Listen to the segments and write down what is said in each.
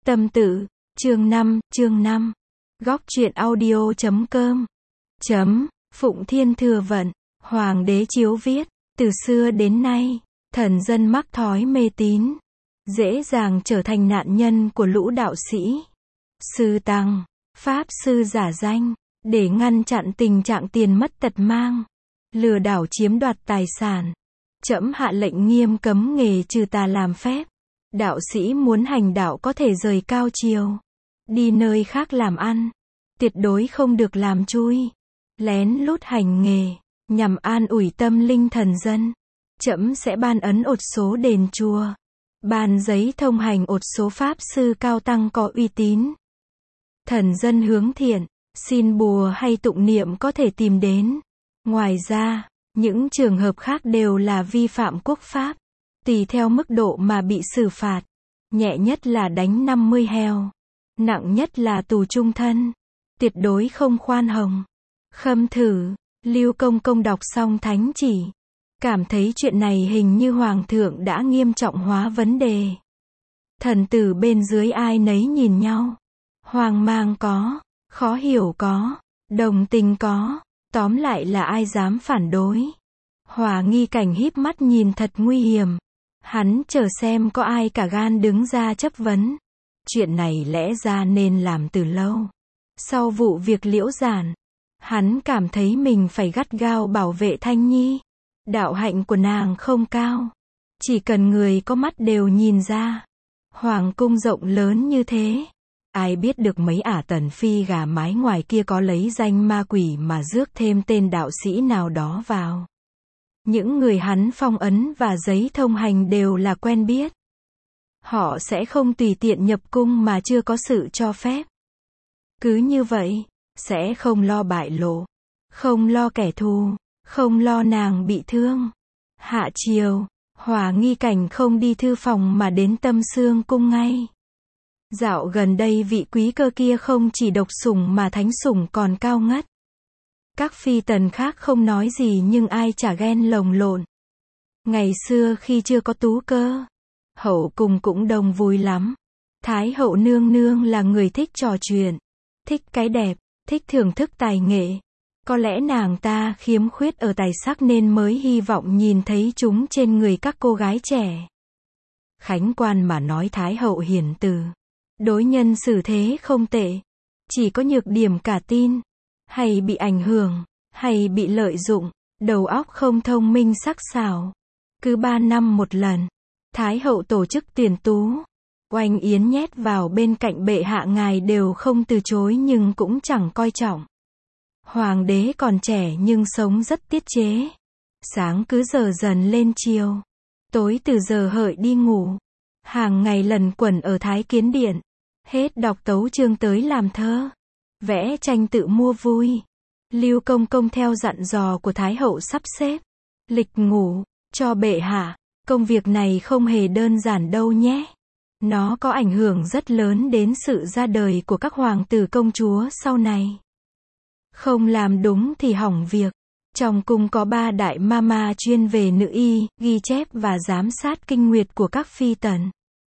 Tâm tự, chương 5. Góc truyện audio.com. Phụng Thiên Thừa Vận, Hoàng đế chiếu viết, từ xưa đến nay, thần dân mắc thói mê tín, dễ dàng trở thành nạn nhân của lũ đạo sĩ, sư tăng, pháp sư giả danh, để ngăn chặn tình trạng tiền mất tật mang, lừa đảo chiếm đoạt tài sản. Trẫm hạ lệnh nghiêm cấm nghề trừ tà làm phép. Đạo sĩ muốn hành đạo có thể rời cao triều, đi nơi khác làm ăn, tuyệt đối không được làm chui, lén lút hành nghề, nhằm an ủi tâm linh thần dân. Trẫm sẽ ban ấn ột số đền chùa, ban giấy thông hành ột số pháp sư cao tăng có uy tín. Thần dân hướng thiện, xin bùa hay tụng niệm có thể tìm đến. Ngoài ra, những trường hợp khác đều là vi phạm quốc pháp, tùy theo mức độ mà bị xử phạt. Nhẹ nhất là đánh 50 heo, nặng nhất là tù chung thân, tuyệt đối không khoan hồng. Khâm thử, Lưu Công Công đọc xong thánh chỉ, cảm thấy chuyện này hình như Hoàng thượng đã nghiêm trọng hóa vấn đề. Thần tử bên dưới ai nấy nhìn nhau, hoang mang có, khó hiểu có, đồng tình có, tóm lại là ai dám phản đối. Hòa Nghi Cảnh híp mắt nhìn thật nguy hiểm. Hắn chờ xem có ai cả gan đứng ra chất vấn. Chuyện này lẽ ra nên làm từ lâu. Sau vụ việc Liễu Giản, hắn cảm thấy mình phải gắt gao bảo vệ Thanh Nhi. Đạo hạnh của nàng không cao, chỉ cần người có mắt đều nhìn ra. Hoàng cung rộng lớn như thế, ai biết được mấy ả tần phi gà mái ngoài kia có lấy danh ma quỷ mà rước thêm tên đạo sĩ nào đó vào. Những người hắn phong ấn và giấy thông hành đều là quen biết. Họ sẽ không tùy tiện nhập cung mà chưa có sự cho phép. Cứ như vậy, sẽ không lo bại lộ, không lo kẻ thù, không lo nàng bị thương. Hạ triều, Hòa Nghi Cảnh không đi thư phòng mà đến Tâm Xương cung ngay. Dạo gần đây vị quý cơ kia không chỉ độc sủng mà thánh sủng còn cao ngất. Các phi tần khác không nói gì nhưng ai chả ghen lồng lộn. Ngày xưa khi chưa có Tú Cơ, hậu cung cũng đông vui lắm. Thái hậu nương nương là người thích trò chuyện, thích cái đẹp, thích thưởng thức tài nghệ. Có lẽ nàng ta khiếm khuyết ở tài sắc nên mới hy vọng nhìn thấy chúng trên người các cô gái trẻ. Khánh quan mà nói Thái hậu hiền từ, đối nhân xử thế không tệ, chỉ có nhược điểm cả tin, hay bị ảnh hưởng, hay bị lợi dụng, đầu óc không thông minh sắc sảo. Cứ 3 năm một lần, Thái hậu tổ chức tuyển tú, oanh yến nhét vào bên cạnh bệ hạ ngài đều không từ chối nhưng cũng chẳng coi trọng. Hoàng đế còn trẻ nhưng sống rất tiết chế. Sáng cứ giờ dần lên chiều, tối từ giờ hợi đi ngủ. Hàng ngày lần quẩn ở Thái Kiến Điện, hết đọc tấu chương tới làm thơ, vẽ tranh tự mua vui. Lưu Công Công theo dặn dò của Thái hậu sắp xếp lịch ngủ cho bệ hạ. Công việc này không hề đơn giản đâu nhé. Nó có ảnh hưởng rất lớn đến sự ra đời của các hoàng tử công chúa sau này. Không làm đúng thì hỏng việc. Trong cung có 3 đại mama chuyên về nữ y, ghi chép và giám sát kinh nguyệt của các phi tần.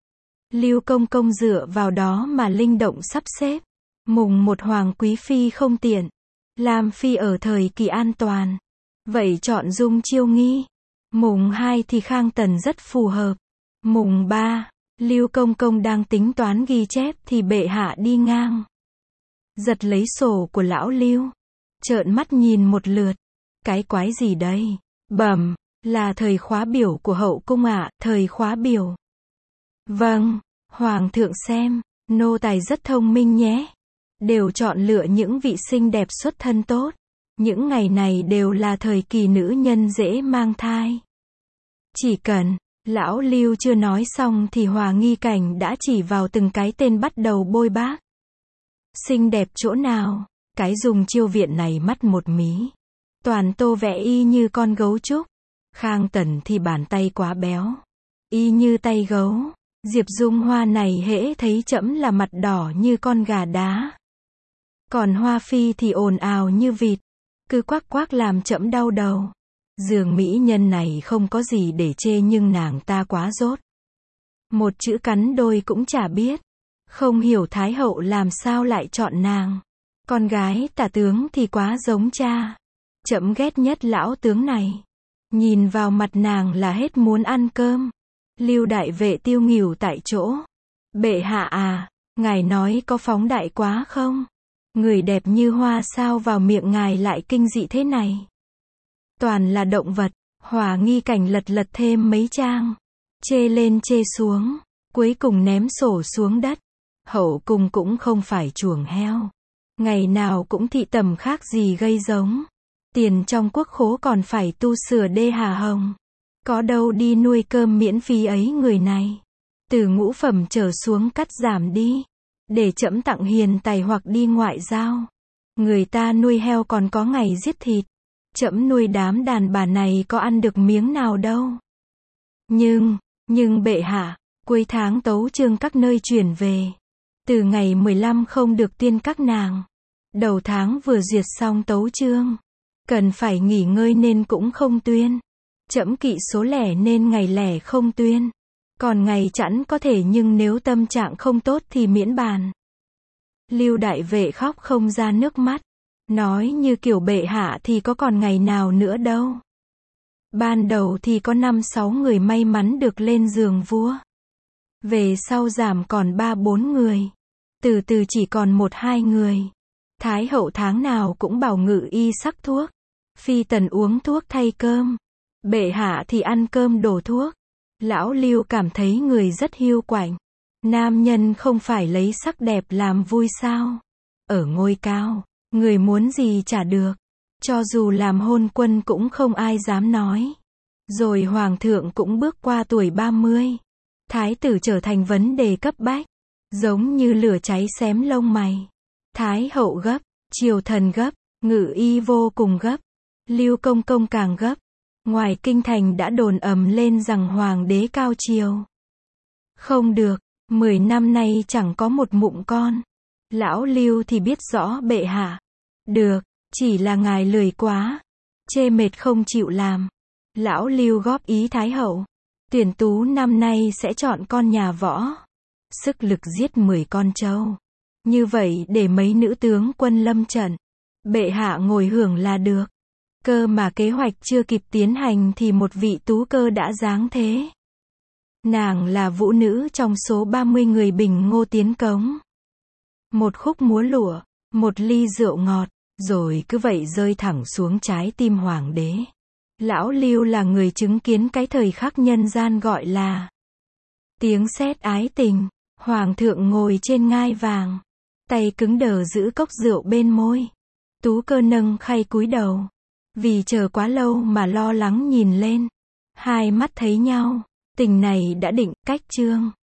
Lưu Công Công dựa vào đó mà linh động sắp xếp. Mùng 1 hoàng quý phi không tiện, Lam phi ở thời kỳ an toàn, vậy chọn Dung Chiêu Nghi. Mùng 2 thì Khang Tần rất phù hợp. Mùng 3, Lưu Công Công đang tính toán ghi chép thì bệ hạ đi ngang, giật lấy sổ của lão Lưu, trợn mắt nhìn một lượt. Cái quái gì đây? Bẩm, là thời khóa biểu của hậu cung ạ. Thời khóa biểu. Vâng, hoàng thượng xem, nô tài rất thông minh nhé. Đều chọn lựa những vị xinh đẹp xuất thân tốt. Những ngày này đều là thời kỳ nữ nhân dễ mang thai. Chỉ cần, lão Lưu chưa nói xong thì Hòa Nghi Cảnh đã chỉ vào từng cái tên bắt đầu bôi bác. Xinh đẹp chỗ nào? Cái Dùng Chiêu viện này mắt một mí, toàn tô vẽ y như con gấu trúc. Khang Tần thì bàn tay quá béo, y như tay gấu. Diệp Dung Hoa này hễ thấy trẫm là mặt đỏ như con gà đá. Còn Hoa Phi thì ồn ào như vịt, cứ quắc quắc làm trẫm đau đầu. Dường mỹ nhân này không có gì để chê nhưng nàng ta quá dốt. Một chữ cắn đôi cũng chả biết. Không hiểu Thái hậu làm sao lại chọn nàng. Con gái tả tướng thì quá giống cha. Trẫm ghét nhất lão tướng này. Nhìn vào mặt nàng là hết muốn ăn cơm. Lưu Đại Vệ tiêu nghỉu tại chỗ. Bệ hạ à, ngài nói có phóng đại quá không? Người đẹp như hoa sao vào miệng ngài lại kinh dị thế này? Toàn là động vật. Hòa nghi cảnh lật lật thêm mấy trang. Chê lên chê xuống. Cuối cùng ném sổ xuống đất. Hậu cung cũng không phải chuồng heo. Ngày nào cũng thị tầm khác gì gây giống. Tiền trong quốc khố còn phải tu sửa đê hà hồng. Có đâu đi nuôi cơm miễn phí ấy người này. Từ ngũ phẩm trở xuống cắt giảm đi. Để trẫm tặng hiền tài hoặc đi ngoại giao. Người ta nuôi heo còn có ngày giết thịt. Trẫm nuôi đám đàn bà này có ăn được miếng nào đâu. Nhưng bệ hạ, cuối tháng tấu chương các nơi chuyển về. Từ ngày 15 không được tiên các nàng. Đầu tháng vừa duyệt xong tấu chương. Cần phải nghỉ ngơi nên cũng không tuyên. Trẫm kỵ số lẻ nên ngày lẻ không tuyên. Còn ngày chẵn có thể nhưng nếu tâm trạng không tốt thì miễn bàn. Lưu Đại Vệ khóc không ra nước mắt. Nói như kiểu bệ hạ thì có còn ngày nào nữa đâu. Ban đầu thì có 5-6 người may mắn được lên giường vua. Về sau giảm còn 3-4 người. Từ từ chỉ còn 1-2 người. Thái hậu tháng nào cũng bảo ngự y sắc thuốc. Phi tần uống thuốc thay cơm. Bệ hạ thì ăn cơm đổ thuốc. Lão Lưu cảm thấy người rất hiu quạnh. Nam nhân không phải lấy sắc đẹp làm vui sao? Ở ngôi cao, người muốn gì chả được. Cho dù làm hôn quân cũng không ai dám nói. Rồi hoàng thượng cũng bước qua tuổi 30. Thái tử trở thành vấn đề cấp bách. Giống như lửa cháy xém lông mày. Thái hậu gấp, triều thần gấp, ngự y vô cùng gấp. Lưu công công càng gấp. Ngoài kinh thành đã đồn ầm lên rằng hoàng đế cao triều. Không được, 10 năm nay chẳng có một mụn con. Lão Lưu thì biết rõ bệ hạ. Được, chỉ là ngài lười quá. Chê mệt không chịu làm. Lão Lưu góp ý Thái hậu. Tuyển tú năm nay sẽ chọn con nhà Võ. Sức lực giết 10 con trâu. Như vậy để mấy nữ tướng quân lâm trận. Bệ hạ ngồi hưởng là được. Cơ mà kế hoạch chưa kịp tiến hành thì một vị tú cơ đã giáng thế. Nàng là vũ nữ trong số 30 người bình ngô tiến cống. Một khúc múa lụa, một ly rượu ngọt, rồi cứ vậy rơi thẳng xuống trái tim hoàng đế. Lão Lưu là người chứng kiến cái thời khắc nhân gian gọi là tiếng sét ái tình. Hoàng thượng ngồi trên ngai vàng, tay cứng đờ giữ cốc rượu bên môi. Tú cơ nâng khay cúi đầu. Vì chờ quá lâu mà lo lắng nhìn lên. Hai mắt thấy nhau. Tình này đã định, cách chương.